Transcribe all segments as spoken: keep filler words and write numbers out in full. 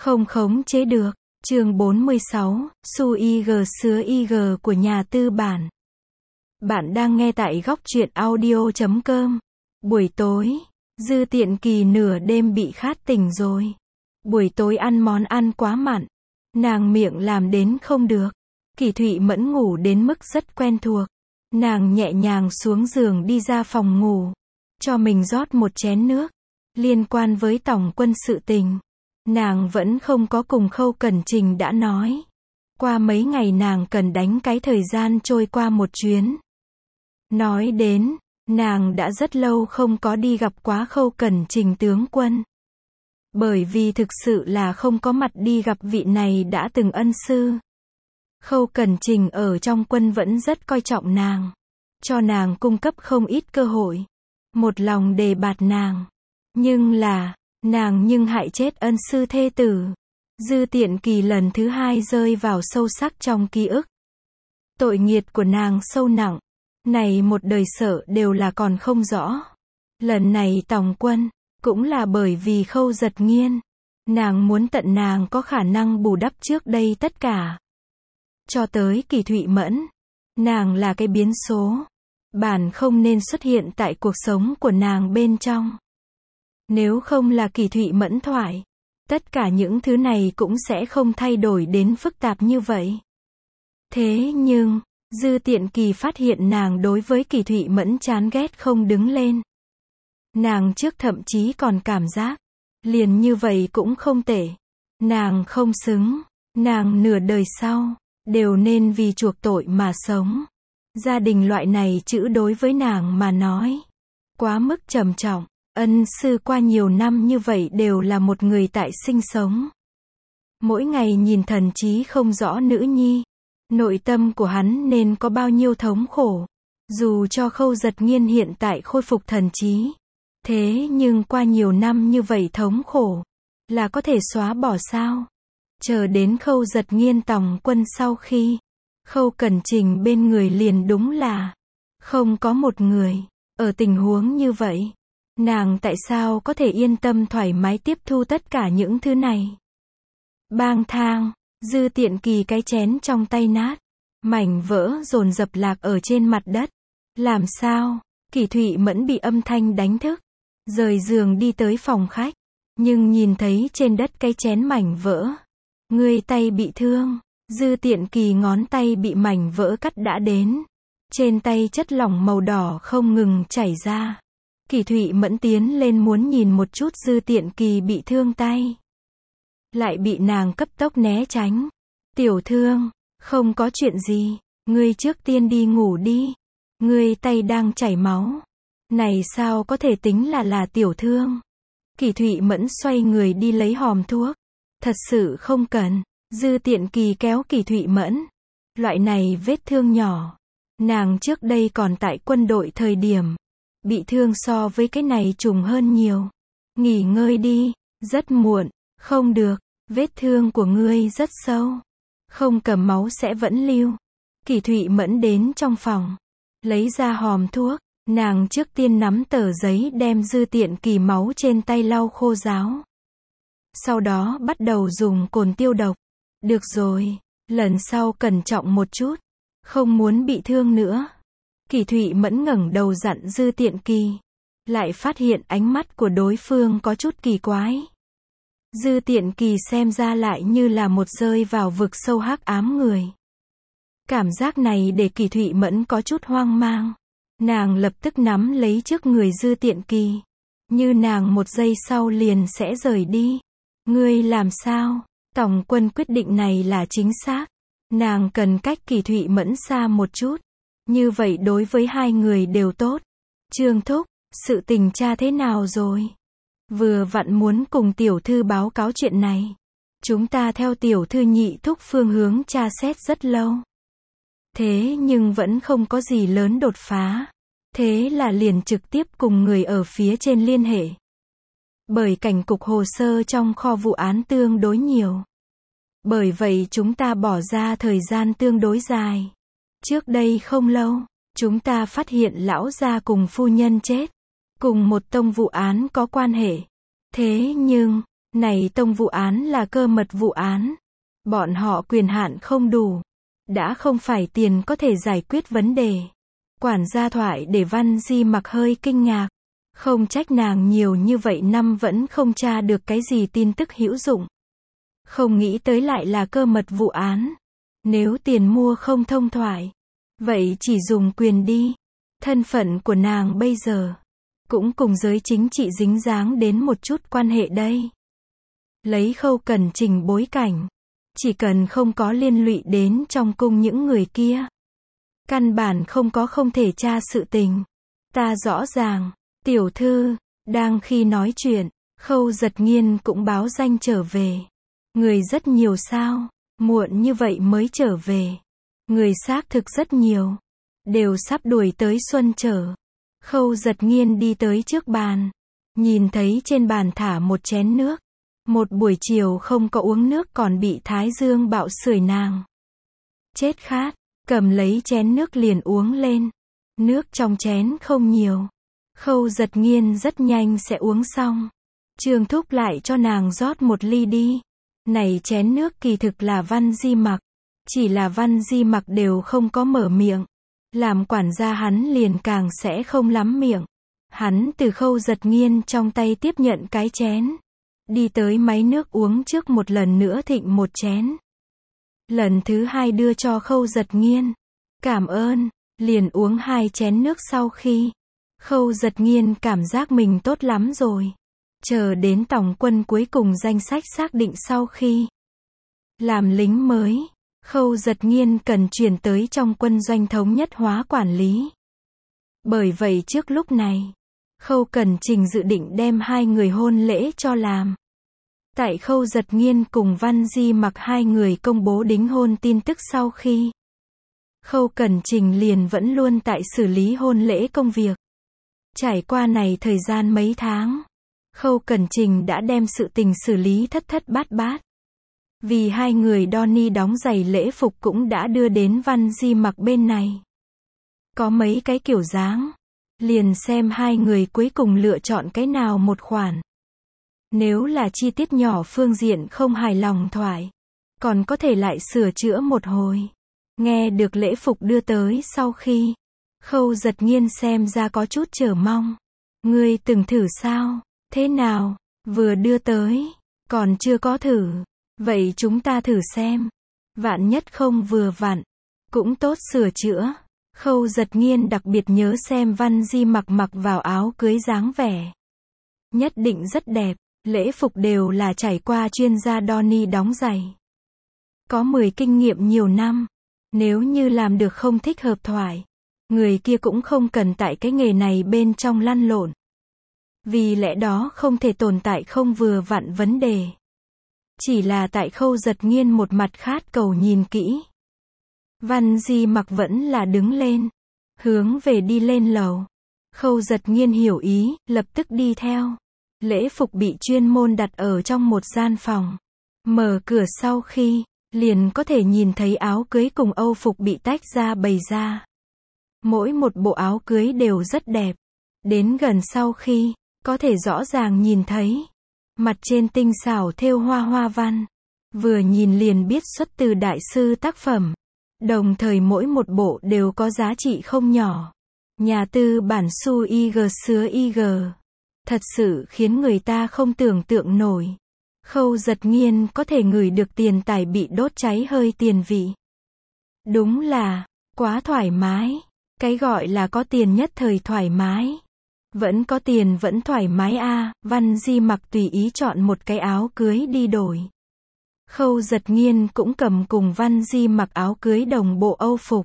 Không khống chế được. Chương bốn mươi sáu, Su i giê sứa i giê của nhà tư bản. Bạn đang nghe tại góc truyện audio chấm com. Buổi tối, Dư Tiện Kỳ nửa đêm bị khát tỉnh rồi. Buổi tối ăn món ăn quá mặn. Nàng miệng làm đến không được. Kỳ Thụy Mẫn ngủ đến mức rất quen thuộc. Nàng nhẹ nhàng xuống giường đi ra phòng ngủ. Cho mình rót một chén nước. Liên quan với Tổng Quân sự tình. Nàng vẫn không có cùng Khâu Cẩn Trình đã nói. Qua mấy ngày nàng cần đánh cái thời gian trôi qua một chuyến. Nói đến, nàng đã rất lâu không có đi gặp quá Khâu Cẩn Trình tướng quân. Bởi vì thực sự là không có mặt đi gặp vị này đã từng ân sư. Khâu Cẩn Trình ở trong quân vẫn rất coi trọng nàng. Cho nàng cung cấp không ít cơ hội. Một lòng đề bạt nàng. Nhưng là, nàng nhưng hại chết ân sư thê tử. Dư Tiện Kỳ lần thứ hai rơi vào sâu sắc trong ký ức. Tội nghiệt của nàng sâu nặng. Này một đời sợ đều là còn không rõ. Lần này Tòng Quân, cũng là bởi vì Khâu Giật Nghiên. Nàng muốn tận nàng có khả năng bù đắp trước đây tất cả. Cho tới Kỳ Thụy Mẫn. Nàng là cái biến số. Bản không nên xuất hiện tại cuộc sống của nàng bên trong. Nếu không là Kỳ Thụy Mẫn thoại, tất cả những thứ này cũng sẽ không thay đổi đến phức tạp như vậy. Thế nhưng, Dư Tiện Kỳ phát hiện nàng đối với Kỳ Thụy Mẫn chán ghét không đứng lên. Nàng trước thậm chí còn cảm giác, liền như vậy cũng không tệ. Nàng không xứng, nàng nửa đời sau, đều nên vì chuộc tội mà sống. Gia đình loại này chữ đối với nàng mà nói, quá mức trầm trọng. Ân sư qua nhiều năm như vậy đều là một người tại sinh sống. Mỗi ngày nhìn thần trí không rõ nữ nhi, nội tâm của hắn nên có bao nhiêu thống khổ. Dù cho Khâu Giật Nghiên hiện tại khôi phục thần trí, thế nhưng qua nhiều năm như vậy thống khổ, là có thể xóa bỏ sao? Chờ đến Khâu Giật Nghiên Tòng Quân sau khi, Khâu Cẩn Trình bên người liền đúng là không có một người. Ở tình huống như vậy, nàng tại sao có thể yên tâm thoải mái tiếp thu tất cả những thứ này? Bang thang, Dư Tiện Kỳ cái chén trong tay nát, mảnh vỡ dồn dập lạc ở trên mặt đất. Làm sao? Kỳ Thụy Mẫn bị âm thanh đánh thức, rời giường đi tới phòng khách, nhưng nhìn thấy trên đất cái chén mảnh vỡ. Người tay bị thương. Dư Tiện Kỳ ngón tay bị mảnh vỡ cắt đã đến. Trên tay chất lỏng màu đỏ không ngừng chảy ra. Kỳ Thụy Mẫn tiến lên muốn nhìn một chút Dư Tiện Kỳ bị thương tay. Lại bị nàng cấp tốc né tránh. Tiểu thương, không có chuyện gì, ngươi trước tiên đi ngủ đi. Ngươi tay đang chảy máu. Này sao có thể tính là là tiểu thương. Kỳ Thụy Mẫn xoay người đi lấy hòm thuốc. Thật sự không cần. Dư Tiện Kỳ kéo Kỳ Thụy Mẫn. Loại này vết thương nhỏ. Nàng trước đây còn tại quân đội thời điểm. Bị thương so với cái này trùng hơn nhiều. Nghỉ ngơi đi, rất muộn. Không được, vết thương của ngươi rất sâu. Không cầm máu sẽ vẫn lưu. Kỳ Thụy Mẫn đến trong phòng. Lấy ra hòm thuốc. Nàng trước tiên nắm tờ giấy đem Dư Tiện Kỳ máu trên tay lau khô ráo. Sau đó bắt đầu dùng cồn tiêu độc. Được rồi, lần sau cẩn trọng một chút. Không muốn bị thương nữa. Kỳ Thụy Mẫn ngẩng đầu dặn Dư Tiện Kỳ. Lại phát hiện ánh mắt của đối phương có chút kỳ quái. Dư Tiện Kỳ xem ra lại như là một rơi vào vực sâu hắc ám người. Cảm giác này để Kỳ Thụy Mẫn có chút hoang mang. Nàng lập tức nắm lấy trước người Dư Tiện Kỳ. Như nàng một giây sau liền sẽ rời đi. Ngươi làm sao? Tòng Quân quyết định này là chính xác. Nàng cần cách Kỳ Thụy Mẫn xa một chút. Như vậy đối với hai người đều tốt. Trương thúc, sự tình tra thế nào rồi? Vừa vặn muốn cùng tiểu thư báo cáo chuyện này. Chúng ta theo tiểu thư nhị thúc phương hướng tra xét rất lâu. Thế nhưng vẫn không có gì lớn đột phá. Thế là liền trực tiếp cùng người ở phía trên liên hệ. Bởi cảnh cục hồ sơ trong kho vụ án tương đối nhiều. Bởi vậy chúng ta bỏ ra thời gian tương đối dài. Trước đây không lâu, chúng ta phát hiện lão gia cùng phu nhân chết. Cùng một tông vụ án có quan hệ. Thế nhưng, Này tông vụ án là cơ mật vụ án. Bọn họ quyền hạn không đủ. Đã không phải tiền có thể giải quyết vấn đề. Quản gia thoại để Văn Di Mặc hơi kinh ngạc. Không trách nàng nhiều như vậy năm vẫn không tra được cái gì tin tức hữu dụng. Không nghĩ tới lại là cơ mật vụ án. Nếu tiền mua không thông thoại, vậy chỉ dùng quyền đi. Thân phận của nàng bây giờ cũng cùng giới chính trị dính dáng đến một chút quan hệ đây. Lấy Khâu Cẩn Trình bối cảnh, chỉ cần không có liên lụy đến trong cung những người kia, căn bản không có không thể tra sự tình. Ta rõ ràng. Tiểu thư, đang khi nói chuyện, Khâu Giật Nghiên cũng báo danh trở về. Người rất nhiều sao? Muộn như vậy mới trở về. Người xác thực rất nhiều. Đều sắp đuổi tới Xuân Trở. Khâu Giật Nghiên đi tới trước bàn. Nhìn thấy trên bàn thả một chén nước. Một buổi chiều không có uống nước còn bị thái dương bạo sưởi nàng. Chết khát, cầm lấy chén nước liền uống lên. Nước trong chén không nhiều. Khâu Giật Nghiên rất nhanh sẽ uống xong. Trương Thúc lại cho nàng rót một ly đi. Này chén nước kỳ thực là Văn Di Mặc. Chỉ là Văn Di Mặc đều không có mở miệng. Làm quản gia hắn liền càng sẽ không lắm miệng. Hắn từ Khâu Giật Nghiên trong tay tiếp nhận cái chén. Đi tới máy nước uống trước một lần nữa thịnh một chén. Lần thứ hai đưa cho Khâu Giật Nghiên. Cảm ơn. Liền uống hai chén nước sau khi. Khâu Giật Nghiên cảm giác mình tốt lắm rồi. Chờ đến tổng quân cuối cùng danh sách xác định sau khi làm lính mới, Khâu Giật Nghiên cần chuyển tới trong quân doanh thống nhất hóa quản lý. Bởi vậy trước lúc này, Khâu Cẩn Trình dự định đem hai người hôn lễ cho làm. Tại Khâu Giật Nghiên cùng Văn Di Mặc hai người công bố đính hôn tin tức sau khi, Khâu Cẩn Trình liền vẫn luôn tại xử lý hôn lễ công việc. Trải qua này thời gian mấy tháng, Khâu Cẩn Trình đã đem sự tình xử lý thất thất bát bát. Vì hai người Donnie đóng giày lễ phục cũng đã đưa đến Văn Di Mặc bên này. Có mấy cái kiểu dáng. Liền xem hai người cuối cùng lựa chọn cái nào một khoản. Nếu là chi tiết nhỏ phương diện không hài lòng thoại, còn có thể lại sửa chữa một hồi. Nghe được lễ phục đưa tới sau khi, Khâu Giật Nghiên xem ra có chút chờ mong. Ngươi từng thử sao? Thế nào? Vừa đưa tới, còn chưa có thử. Vậy chúng ta thử xem. Vạn nhất không vừa vặn, cũng tốt sửa chữa. Khâu Giật Nghiên đặc biệt nhớ xem Văn Di Mặc mặc vào áo cưới dáng vẻ. Nhất định rất đẹp, lễ phục đều là trải qua chuyên gia Donnie đóng giày. Có mười kinh nghiệm nhiều năm. Nếu như làm được không thích hợp thoại, người kia cũng không cần tại cái nghề này bên trong lăn lộn. Vì lẽ đó không thể tồn tại không vừa vặn vấn đề. Chỉ là tại Khâu Giật Nghiên một mặt khát cầu nhìn kỹ. Văn Di Mặc vẫn là đứng lên, hướng về đi lên lầu. Khâu Giật Nghiên hiểu ý, lập tức đi theo. Lễ phục bị chuyên môn đặt ở trong một gian phòng. Mở cửa sau khi, liền có thể nhìn thấy áo cưới cùng âu phục bị tách ra bày ra. Mỗi một bộ áo cưới đều rất đẹp. Đến gần sau khi, có thể rõ ràng nhìn thấy. Mặt trên tinh xảo thêu hoa hoa văn. Vừa nhìn liền biết xuất từ đại sư tác phẩm. Đồng thời mỗi một bộ đều có giá trị không nhỏ. Nhà tư bản Su I G sứa I G. Thật sự khiến người ta không tưởng tượng nổi. Khâu Giật Nghiên có thể ngửi được tiền tài bị đốt cháy hơi tiền vị. Đúng là, quá thoải mái. Cái gọi là có tiền nhất thời thoải mái. Vẫn có tiền vẫn thoải mái a. À, Văn Di Mặc tùy ý chọn một cái áo cưới đi đổi. Khâu Giật Nghiên cũng cầm cùng Văn Di Mặc áo cưới đồng bộ âu phục.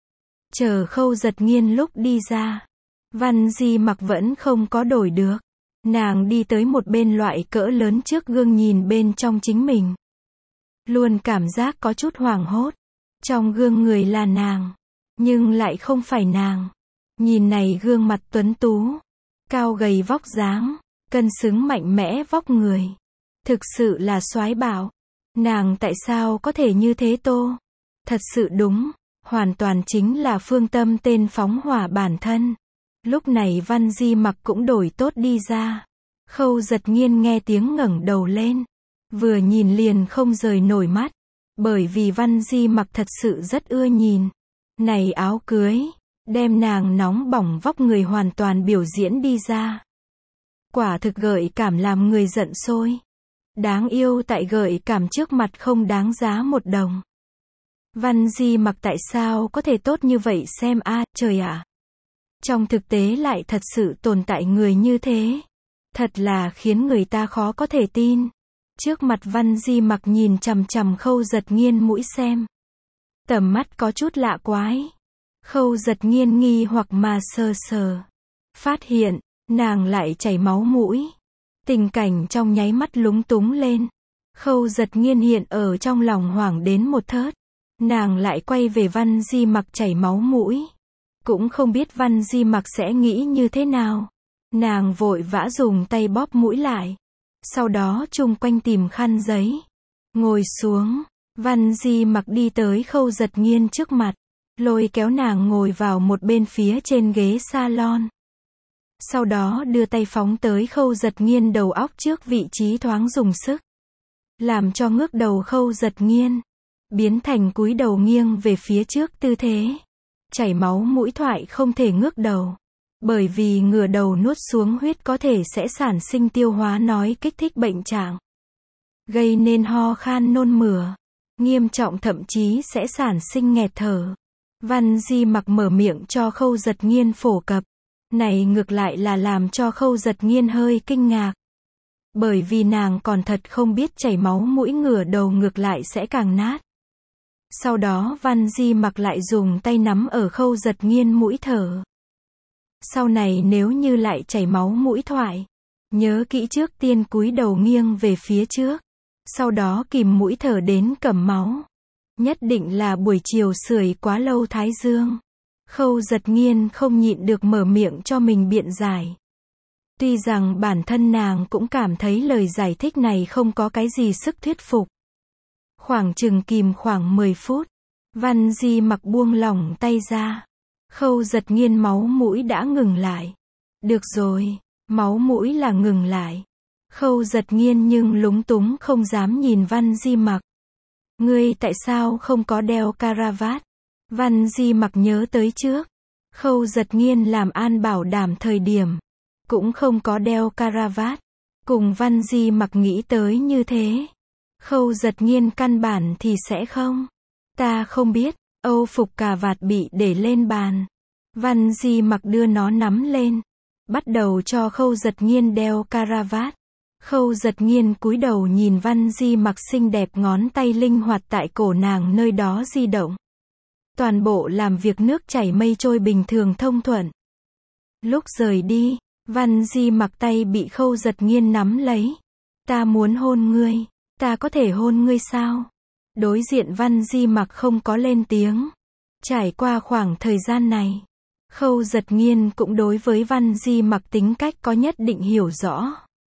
Chờ Khâu Giật Nghiên lúc đi ra, Văn Di Mặc vẫn không có đổi được. Nàng đi tới một bên loại cỡ lớn trước gương nhìn bên trong chính mình. Luôn cảm giác có chút hoảng hốt. Trong gương người là nàng, nhưng lại không phải nàng. Nhìn này gương mặt tuấn tú, cao gầy vóc dáng, cân xứng mạnh mẽ vóc người. Thực sự là soái bảo. Nàng tại sao có thể như thế tô? Thật sự đúng, hoàn toàn chính là phương tâm tên phóng hỏa bản thân. Lúc này Văn Di Mặc cũng đổi tốt đi ra. Khâu Giật Nghiên nghe tiếng ngẩng đầu lên. Vừa nhìn liền không rời nổi mắt. Bởi vì Văn Di Mặc thật sự rất ưa nhìn. Này áo cưới, đem nàng nóng bỏng vóc người hoàn toàn biểu diễn đi ra. Quả thực gợi cảm làm người giận sôi. Đáng yêu tại gợi cảm trước mặt không đáng giá một đồng. Văn Di Mặc tại sao có thể tốt như vậy xem a, à, trời ạ. Trong thực tế lại thật sự tồn tại người như thế. Thật là khiến người ta khó có thể tin. Trước mặt Văn Di Mặc nhìn chằm chằm Khâu Giật Nghiên mũi xem. Tầm mắt có chút lạ quái. Khâu Giật Nghiên nghi hoặc mà sờ sờ. Phát hiện, nàng lại chảy máu mũi. Tình cảnh trong nháy mắt lúng túng lên. Khâu Giật Nghiên hiện ở trong lòng hoảng đến một thớt. Nàng lại quay về Văn Di Mặc chảy máu mũi. Cũng không biết Văn Di Mặc sẽ nghĩ như thế nào. Nàng vội vã dùng tay bóp mũi lại. Sau đó chung quanh tìm khăn giấy. Ngồi xuống. Văn Di Mặc đi tới Khâu Giật Nghiên trước mặt. Lôi kéo nàng ngồi vào một bên phía trên ghế salon. Sau đó đưa tay phóng tới Khâu Giật Nghiên đầu óc trước vị trí thoáng dùng sức. Làm cho ngước đầu Khâu Giật Nghiên. Biến thành cúi đầu nghiêng về phía trước tư thế. Chảy máu mũi thoại không thể ngước đầu. Bởi vì ngửa đầu nuốt xuống huyết có thể sẽ sản sinh tiêu hóa nói kích thích bệnh trạng. Gây nên ho khan nôn mửa. Nghiêm trọng thậm chí sẽ sản sinh nghẹt thở. Văn Di Mặc mở miệng cho Khâu Giật Nghiên phổ cập. Này ngược lại là làm cho Khâu Giật Nghiên hơi kinh ngạc. Bởi vì nàng còn thật không biết chảy máu mũi ngửa đầu ngược lại sẽ càng nát. Sau đó Văn Di Mặc lại dùng tay nắm ở Khâu Giật Nghiên mũi thở. Sau này nếu như lại chảy máu mũi thoại, nhớ kỹ trước tiên cúi đầu nghiêng về phía trước. Sau đó kìm mũi thở đến cầm máu. Nhất định là buổi chiều sưởi quá lâu thái dương. Khâu Giật Nghiên không nhịn được mở miệng cho mình biện giải. Tuy rằng bản thân nàng cũng cảm thấy lời giải thích này không có cái gì sức thuyết phục. Khoảng chừng kìm khoảng mười phút. Văn Di Mặc buông lỏng tay ra. Khâu Giật Nghiên máu mũi đã ngừng lại. Được rồi, máu mũi là ngừng lại. Khâu Giật Nghiên nhưng lúng túng không dám nhìn Văn Di Mặc. Ngươi tại sao không có đeo caravat? Văn Di Mặc nhớ tới trước. Khâu Giật Nghiên làm an bảo đảm thời điểm. Cũng không có đeo caravat. Cùng Văn Di Mặc nghĩ tới như thế. Khâu Giật Nghiên căn bản thì sẽ không. Ta không biết. Âu phục cà vạt bị để lên bàn. Văn Di Mặc đưa nó nắm lên. Bắt đầu cho Khâu Giật Nghiên đeo caravat. Khâu Giật Nghiên cúi đầu nhìn Văn Di Mặc xinh đẹp ngón tay linh hoạt tại cổ nàng nơi đó di động. Toàn bộ làm việc nước chảy mây trôi bình thường thông thuận. Lúc rời đi, Văn Di Mặc tay bị Khâu Giật Nghiên nắm lấy. Ta muốn hôn ngươi. Ta có thể hôn ngươi sao? Đối diện Văn Di Mặc không có lên tiếng. Trải qua khoảng thời gian này, Khâu Giật Nghiên cũng đối với Văn Di Mặc tính cách có nhất định hiểu rõ.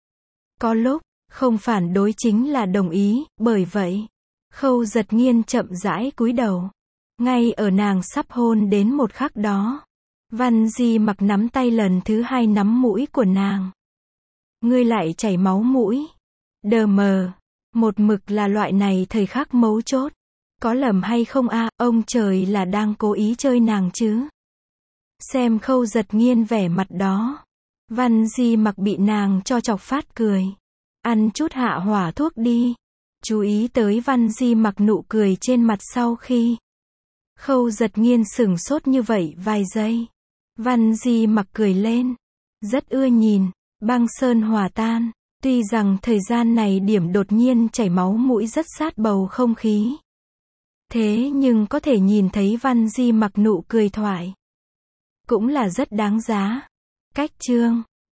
Có lúc, không phản đối chính là đồng ý, bởi vậy, Khâu Giật Nghiên chậm rãi cúi đầu. Ngay ở nàng sắp hôn đến một khắc đó, Văn Di Mặc nắm tay lần thứ hai nắm mũi của nàng. Ngươi lại chảy máu mũi. Đờ mờ. Một mực là loại này thời khắc mấu chốt. Có lầm hay không a, à, ông trời là đang cố ý chơi nàng chứ. Xem Khâu Giật Nghiên vẻ mặt đó. Văn Di Mặc bị nàng cho chọc phát cười. Ăn chút hạ hỏa thuốc đi. Chú ý tới Văn Di Mặc nụ cười trên mặt sau khi. Khâu Giật Nghiên sửng sốt như vậy vài giây. Văn Di Mặc cười lên. Rất ưa nhìn. Băng sơn hòa tan. Tuy rằng thời gian này điểm đột nhiên chảy máu mũi rất sát bầu không khí. Thế nhưng có thể nhìn thấy Văn Di Mặc nụ cười thoại. Cũng là rất đáng giá. Cách chương